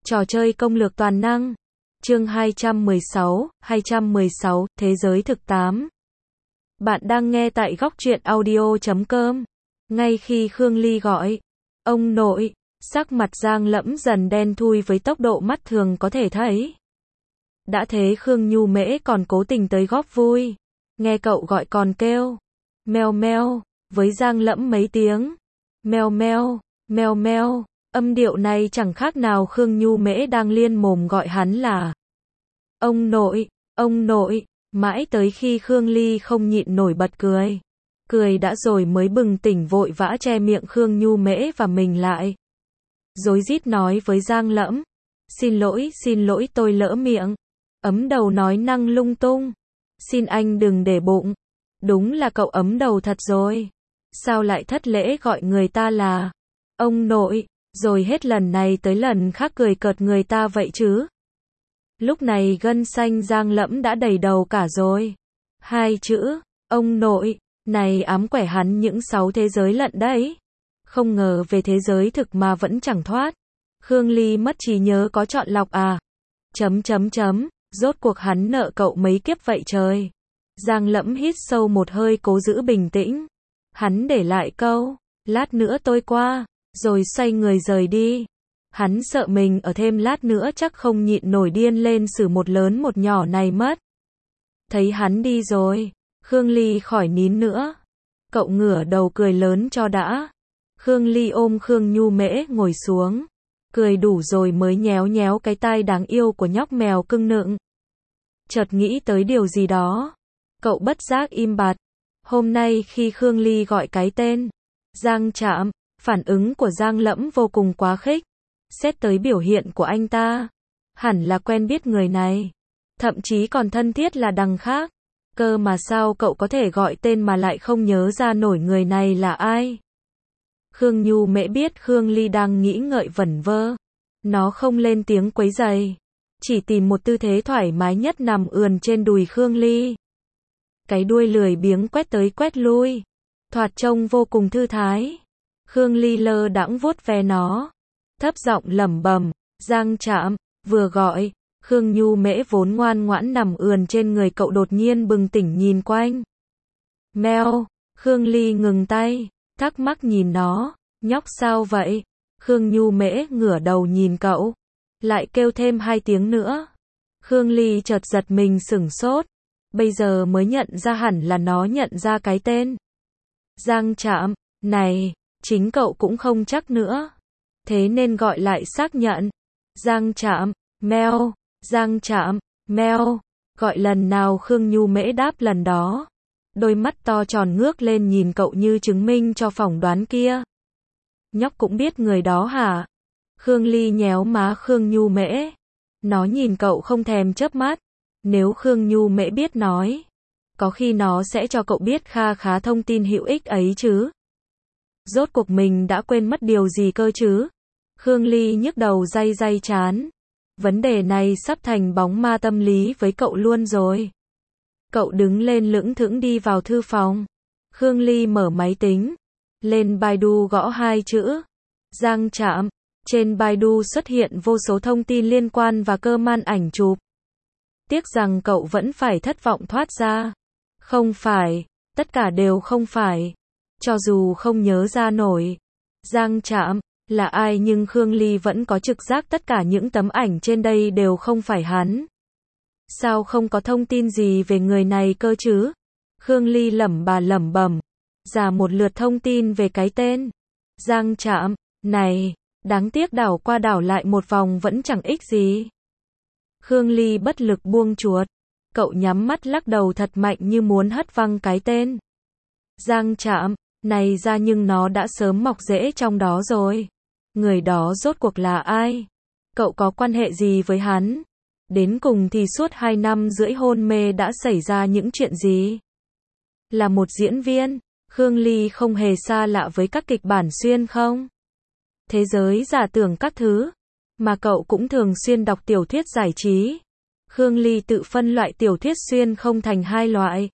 Trò chơi công lược toàn năng. Chương 216, Thế giới thực 8. Bạn đang nghe tại góc truyện audio.com. Ngay khi Khương Ly gọi, ông nội, sắc mặt Giang Lẫm dần đen thui với tốc độ mắt thường có thể thấy. Đã thế Khương Nhu Mễ còn cố tình tới góp vui. Nghe cậu gọi còn kêu meo meo với Giang Lẫm mấy tiếng. Meo meo, meo meo. Âm điệu này chẳng khác nào Khương Nhu Mễ đang liên mồm gọi hắn là ông nội, mãi tới khi Khương Ly không nhịn nổi bật cười. Cười đã rồi mới bừng tỉnh vội vã che miệng Khương Nhu Mễ và mình lại. Rối rít nói với Giang Lẫm, xin lỗi tôi lỡ miệng. Ấm đầu nói năng lung tung. Xin anh đừng để bụng. Đúng là cậu ấm đầu thật rồi. Sao lại thất lễ gọi người ta là ông nội, rồi hết lần này tới lần khác cười cợt người ta vậy chứ. Lúc này gân xanh Giang Lẫm đã đầy đầu cả rồi. Hai chữ, ông nội, này ám quẻ hắn những 6 thế giới lận đấy. Không ngờ về thế giới thực mà vẫn chẳng thoát. Khương Ly mất trí nhớ có chọn lọc à? Rốt cuộc hắn nợ cậu mấy kiếp vậy trời. Giang Lẫm hít sâu một hơi cố giữ bình tĩnh. Hắn để lại câu, lát nữa tôi qua, rồi xoay người rời đi. Hắn sợ mình ở thêm lát nữa chắc không nhịn nổi điên lên xử một lớn một nhỏ này mất. Thấy hắn đi rồi, Khương Ly khỏi nín nữa. Cậu ngửa đầu cười lớn cho đã. Khương Ly ôm Khương Nhu Mễ ngồi xuống. Cười đủ rồi mới nhéo nhéo cái tai đáng yêu của nhóc mèo cưng nựng. Chợt nghĩ tới điều gì đó. Cậu bất giác im bặt. Hôm nay khi Khương Ly gọi cái tên Giang Trạm, phản ứng của Giang Lẫm vô cùng quá khích. Xét tới biểu hiện của anh ta, hẳn là quen biết người này. Thậm chí còn thân thiết là đằng khác. Cơ mà sao cậu có thể gọi tên mà lại không nhớ ra nổi người này là ai? Khương Nhu Mễ biết Khương Ly đang nghĩ ngợi vẩn vơ. Nó không lên tiếng quấy rầy. Chỉ tìm một tư thế thoải mái nhất nằm ườn trên đùi Khương Ly. Cái đuôi lười biếng quét tới quét lui. Thoạt trông vô cùng thư thái. Khương Ly lơ đãng vuốt ve nó. Thấp giọng lẩm bẩm, Giang Trạm, vừa gọi. Khương Nhu Mễ vốn ngoan ngoãn nằm ườn trên người cậu đột nhiên bừng tỉnh nhìn quanh. Meo, Khương Ly ngừng tay, thắc mắc nhìn nó, nhóc sao vậy? Khương Nhu Mễ ngửa đầu nhìn cậu, lại kêu thêm 2 tiếng nữa. Khương Ly chợt giật mình sửng sốt, bây giờ mới nhận ra hẳn là nó nhận ra cái tên. Giang Trạm, này, chính cậu cũng không chắc nữa. Thế nên gọi lại xác nhận. Giang Trạm, meo, Giang Trạm, meo. Gọi lần nào Khương Nhu Mễ đáp lần đó. Đôi mắt to tròn ngước lên nhìn cậu như chứng minh cho phỏng đoán kia. Nhóc cũng biết người đó hả? Khương Ly nhéo má Khương Nhu Mễ. Nó nhìn cậu không thèm chớp mắt. Nếu Khương Nhu Mễ biết nói, có khi nó sẽ cho cậu biết kha khá thông tin hữu ích ấy chứ. Rốt cuộc mình đã quên mất điều gì cơ chứ? Khương Ly nhức đầu day chán. Vấn đề này sắp thành bóng ma tâm lý với cậu luôn rồi. Cậu đứng lên lững thững đi vào thư phòng. Khương Ly mở máy tính. Lên Baidu gõ 2 chữ. Giang Trạm. Trên Baidu xuất hiện vô số thông tin liên quan và cơ man ảnh chụp. Tiếc rằng cậu vẫn phải thất vọng thoát ra. Không phải. Tất cả đều không phải. Cho dù không nhớ ra nổi Giang Trạm là ai nhưng Khương Ly vẫn có trực giác tất cả những tấm ảnh trên đây đều không phải hắn. Sao không có thông tin gì về người này cơ chứ? Khương Ly lẩm bẩm, ra một lượt thông tin về cái tên Giang Trạm này, đáng tiếc đảo qua đảo lại một vòng vẫn chẳng ích gì. Khương Ly bất lực buông chuột, cậu nhắm mắt lắc đầu thật mạnh như muốn hất văng cái tên Giang Trạm này ra nhưng nó đã sớm mọc rễ trong đó rồi. Người đó rốt cuộc là ai? Cậu có quan hệ gì với hắn? Đến cùng thì suốt 2 năm rưỡi hôn mê đã xảy ra những chuyện gì? Là một diễn viên, Khương Ly không hề xa lạ với các kịch bản xuyên không? Thế giới giả tưởng các thứ, mà cậu cũng thường xuyên đọc tiểu thuyết giải trí. Khương Ly tự phân loại tiểu thuyết xuyên không thành 2 loại.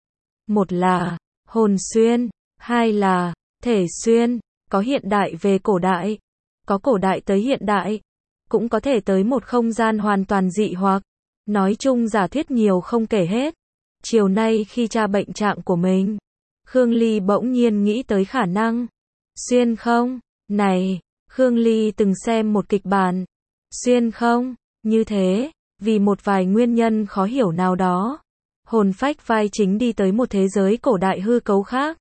Một là hồn xuyên, 2 là thể xuyên, có hiện đại về cổ đại, có cổ đại tới hiện đại, cũng có thể tới một không gian hoàn toàn dị hoặc. Nói chung giả thuyết nhiều không kể hết. Chiều nay khi tra bệnh trạng của mình, Khương Ly bỗng nhiên nghĩ tới khả năng xuyên không. Này, Khương Ly từng xem một kịch bản xuyên không như thế, vì một vài nguyên nhân khó hiểu nào đó, hồn phách vai chính đi tới một thế giới cổ đại hư cấu khác.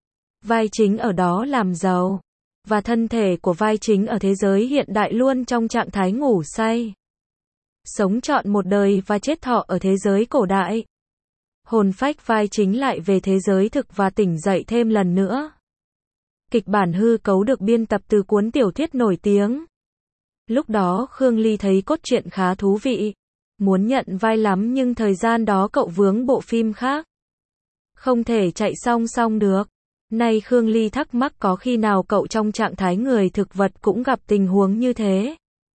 Vai chính ở đó làm giàu, và thân thể của vai chính ở thế giới hiện đại luôn trong trạng thái ngủ say. Sống trọn một đời và chết thọ ở thế giới cổ đại. Hồn phách vai chính lại về thế giới thực và tỉnh dậy thêm lần nữa. Kịch bản hư cấu được biên tập từ cuốn tiểu thuyết nổi tiếng. Lúc đó Khương Ly thấy cốt truyện khá thú vị. Muốn nhận vai lắm nhưng thời gian đó cậu vướng bộ phim khác. Không thể chạy song song được. Nay Khương Ly thắc mắc có khi nào cậu trong trạng thái người thực vật cũng gặp tình huống như thế.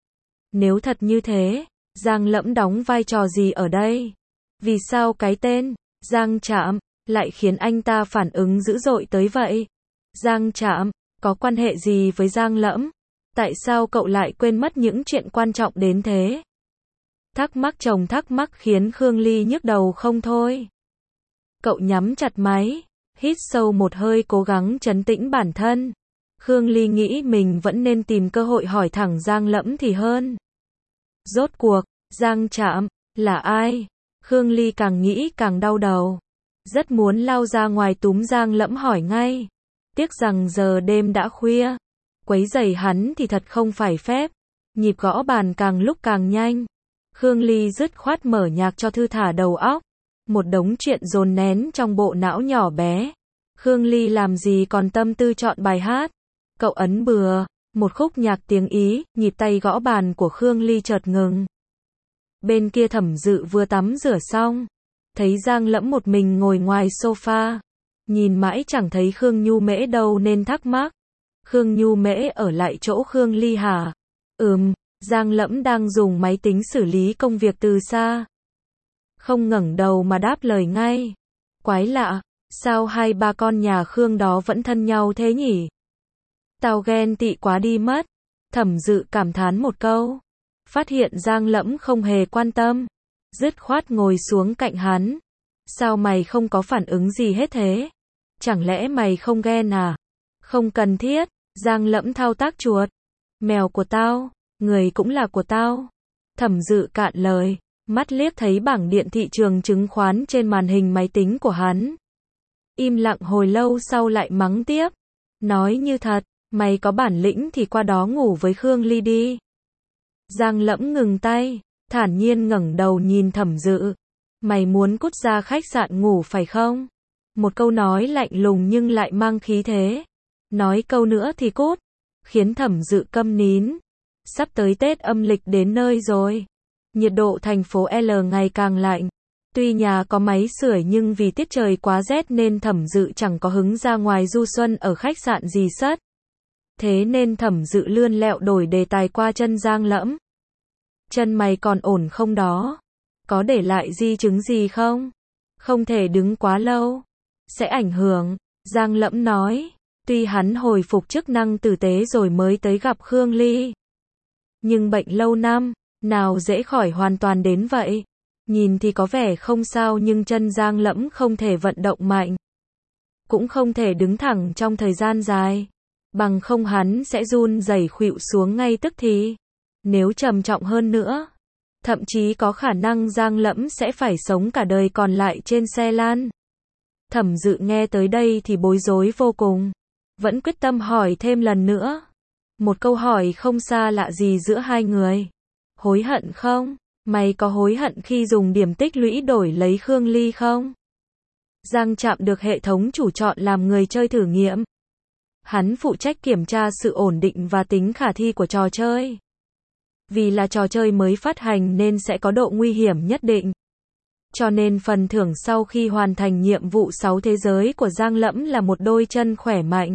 Nếu thật như thế, Giang Lẫm đóng vai trò gì ở đây? Vì sao cái tên Giang Trạm lại khiến anh ta phản ứng dữ dội tới vậy? Giang Trạm có quan hệ gì với Giang Lẫm? Tại sao cậu lại quên mất những chuyện quan trọng đến thế? Thắc mắc chồng thắc mắc khiến Khương Ly nhức đầu không thôi. Cậu nhắm chặt máy, hít sâu một hơi cố gắng trấn tĩnh bản thân. Khương Ly nghĩ mình vẫn nên tìm cơ hội hỏi thẳng Giang Lẫm thì hơn. Rốt cuộc, Giang Trạm là ai? Khương Ly càng nghĩ càng đau đầu. Rất muốn lao ra ngoài túm Giang Lẫm hỏi ngay. Tiếc rằng giờ đêm đã khuya. Quấy rầy hắn thì thật không phải phép. Nhịp gõ bàn càng lúc càng nhanh. Khương Ly dứt khoát mở nhạc cho thư thả đầu óc. Một đống chuyện dồn nén trong bộ não nhỏ bé. Khương Ly làm gì còn tâm tư chọn bài hát. Cậu ấn bừa, một khúc nhạc tiếng Ý, nhịp tay gõ bàn của Khương Ly chợt ngừng. Bên kia Thẩm Dự vừa tắm rửa xong. Thấy Giang Lẫm một mình ngồi ngoài sofa. Nhìn mãi chẳng thấy Khương Nhu Mễ đâu nên thắc mắc. Khương Nhu Mễ ở lại chỗ Khương Ly hả? Giang Lẫm đang dùng máy tính xử lý công việc từ xa. Không ngẩng đầu mà đáp lời ngay. Quái lạ, sao hai ba con nhà Khương đó vẫn thân nhau thế nhỉ? Tao ghen tị quá đi mất. Thẩm Dự cảm thán một câu. Phát hiện Giang Lẫm không hề quan tâm. Dứt khoát ngồi xuống cạnh hắn. Sao mày không có phản ứng gì hết thế? Chẳng lẽ mày không ghen à? Không cần thiết. Giang Lẫm thao tác chuột. Mèo của tao, người cũng là của tao. Thẩm Dự cạn lời. Mắt liếc thấy bảng điện thị trường chứng khoán trên màn hình máy tính của hắn. Im lặng hồi lâu sau lại mắng tiếp. Nói như thật, mày có bản lĩnh thì qua đó ngủ với Khương Ly đi. Giang Lẫm ngừng tay, thản nhiên ngẩng đầu nhìn Thẩm Dự. Mày muốn cút ra khách sạn ngủ phải không? Một câu nói lạnh lùng nhưng lại mang khí thế. Nói câu nữa thì cút. Khiến Thẩm Dự câm nín. Sắp tới Tết âm lịch đến nơi rồi. Nhiệt độ thành phố L ngày càng lạnh. Tuy nhà có máy sưởi nhưng vì tiết trời quá rét nên Thẩm Dự chẳng có hứng ra ngoài du xuân ở khách sạn gì sất. Thế nên Thẩm Dự lươn lẹo đổi đề tài qua chân Giang Lẫm. Chân mày còn ổn không đó? Có để lại di chứng gì không? Không thể đứng quá lâu. Sẽ ảnh hưởng. Giang Lẫm nói. Tuy hắn hồi phục chức năng tử tế rồi mới tới gặp Khương Ly. Nhưng bệnh lâu năm, nào dễ khỏi hoàn toàn đến vậy. Nhìn thì có vẻ không sao nhưng chân Giang Lẫm không thể vận động mạnh. Cũng không thể đứng thẳng trong thời gian dài. Bằng không hắn sẽ run rẩy khuỵu xuống ngay tức thì. Nếu trầm trọng hơn nữa, thậm chí có khả năng Giang Lẫm sẽ phải sống cả đời còn lại trên xe lan. Thẩm Dự nghe tới đây thì bối rối vô cùng. Vẫn quyết tâm hỏi thêm lần nữa. Một câu hỏi không xa lạ gì giữa hai người. Hối hận không? Mày có hối hận khi dùng điểm tích lũy đổi lấy Khương Ly không? Giang Trạm được hệ thống chủ chọn làm người chơi thử nghiệm. Hắn phụ trách kiểm tra sự ổn định và tính khả thi của trò chơi. Vì là trò chơi mới phát hành nên sẽ có độ nguy hiểm nhất định. Cho nên phần thưởng sau khi hoàn thành nhiệm vụ 6 thế giới của Giang Lẫm là một đôi chân khỏe mạnh.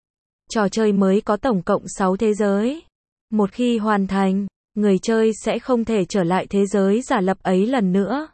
Trò chơi mới có tổng cộng 6 thế giới. Một khi hoàn thành, người chơi sẽ không thể trở lại thế giới giả lập ấy lần nữa.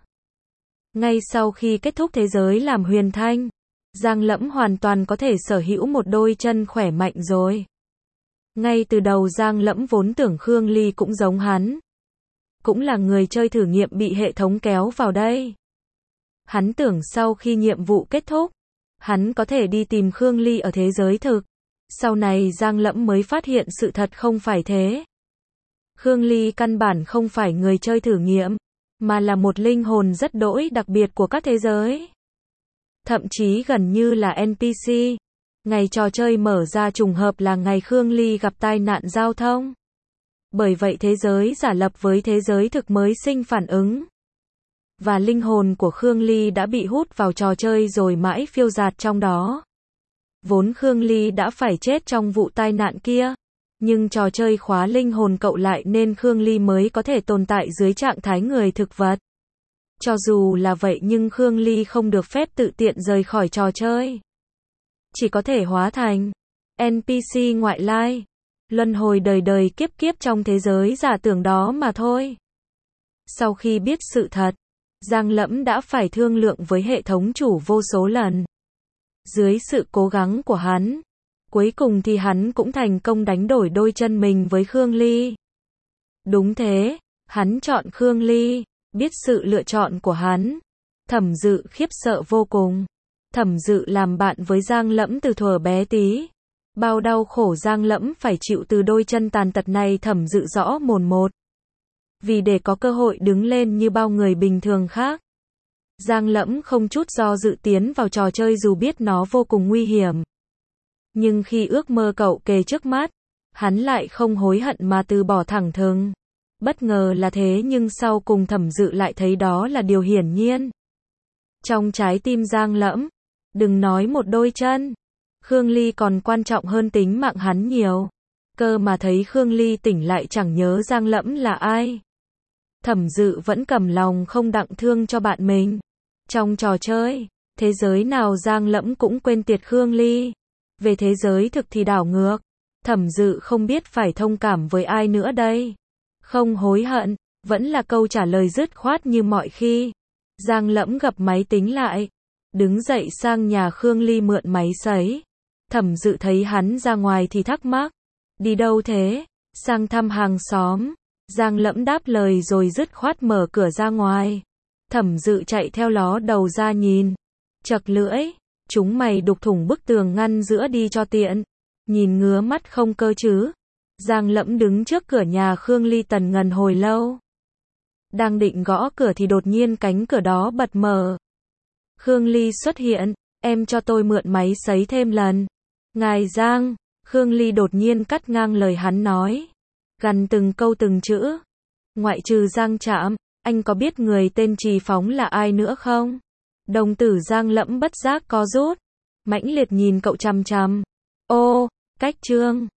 Ngay sau khi kết thúc thế giới làm huyền thanh, Giang Lẫm hoàn toàn có thể sở hữu một đôi chân khỏe mạnh rồi. Ngay từ đầu Giang Lẫm vốn tưởng Khương Ly cũng giống hắn. Cũng là người chơi thử nghiệm bị hệ thống kéo vào đây. Hắn tưởng sau khi nhiệm vụ kết thúc, hắn có thể đi tìm Khương Ly ở thế giới thực. Sau này Giang Lẫm mới phát hiện sự thật không phải thế. Khương Ly căn bản không phải người chơi thử nghiệm, mà là một linh hồn rất đỗi đặc biệt của các thế giới. Thậm chí gần như là NPC. Ngày trò chơi mở ra trùng hợp là ngày Khương Ly gặp tai nạn giao thông. Bởi vậy thế giới giả lập với thế giới thực mới sinh phản ứng. Và linh hồn của Khương Ly đã bị hút vào trò chơi rồi mãi phiêu dạt trong đó. Vốn Khương Ly đã phải chết trong vụ tai nạn kia. Nhưng trò chơi khóa linh hồn cậu lại nên Khương Ly mới có thể tồn tại dưới trạng thái người thực vật. Cho dù là vậy nhưng Khương Ly không được phép tự tiện rời khỏi trò chơi. Chỉ có thể hóa thành NPC ngoại lai, luân hồi đời đời kiếp kiếp trong thế giới giả tưởng đó mà thôi. Sau khi biết sự thật, Giang Lẫm đã phải thương lượng với hệ thống chủ vô số lần. Dưới sự cố gắng của hắn, cuối cùng thì hắn cũng thành công đánh đổi đôi chân mình với Khương Ly. Đúng thế, hắn chọn Khương Ly, biết sự lựa chọn của hắn. Thẩm Dự khiếp sợ vô cùng. Thẩm Dự làm bạn với Giang Lẫm từ thuở bé tí. Bao đau khổ Giang Lẫm phải chịu từ đôi chân tàn tật này Thẩm Dự rõ mồn một. Vì để có cơ hội đứng lên như bao người bình thường khác, Giang Lẫm không chút do dự tiến vào trò chơi dù biết nó vô cùng nguy hiểm. Nhưng khi ước mơ cậu kề trước mắt, hắn lại không hối hận mà từ bỏ thẳng thừng. Bất ngờ là thế nhưng sau cùng Thẩm Dự lại thấy đó là điều hiển nhiên. Trong trái tim Giang Lẫm, đừng nói một đôi chân, Khương Ly còn quan trọng hơn tính mạng hắn nhiều. Cơ mà thấy Khương Ly tỉnh lại chẳng nhớ Giang Lẫm là ai. Thẩm Dự vẫn cầm lòng không đặng thương cho bạn mình. Trong trò chơi, thế giới nào Giang Lẫm cũng quên tiệt Khương Ly. Về thế giới thực thì đảo ngược. Thẩm Dự không biết phải thông cảm với ai nữa đây. Không hối hận, vẫn là câu trả lời dứt khoát như mọi khi. Giang Lẫm gập máy tính lại, đứng dậy sang nhà Khương Ly mượn máy sấy. Thẩm Dự thấy hắn ra ngoài thì thắc mắc. Đi đâu thế? Sang thăm hàng xóm. Giang Lẫm đáp lời rồi dứt khoát mở cửa ra ngoài. Thẩm Dự chạy theo ló đầu ra nhìn. Chật lưỡi, chúng mày đục thủng bức tường ngăn giữa đi cho tiện. Nhìn ngứa mắt không cơ chứ. Giang Lẫm đứng trước cửa nhà Khương Ly tần ngần hồi lâu. Đang định gõ cửa thì đột nhiên cánh cửa đó bật mở. Khương Ly xuất hiện, em cho tôi mượn máy sấy thêm lần. Ngài Giang, Khương Ly đột nhiên cắt ngang lời hắn nói. Gằn từng câu từng chữ. Ngoại trừ Giang Trạm, anh có biết người tên Trì Phóng là ai nữa không? Đồng tử Giang Lẫm bất giác co rút. Mãnh liệt nhìn cậu chằm chằm. Ô, cách chương.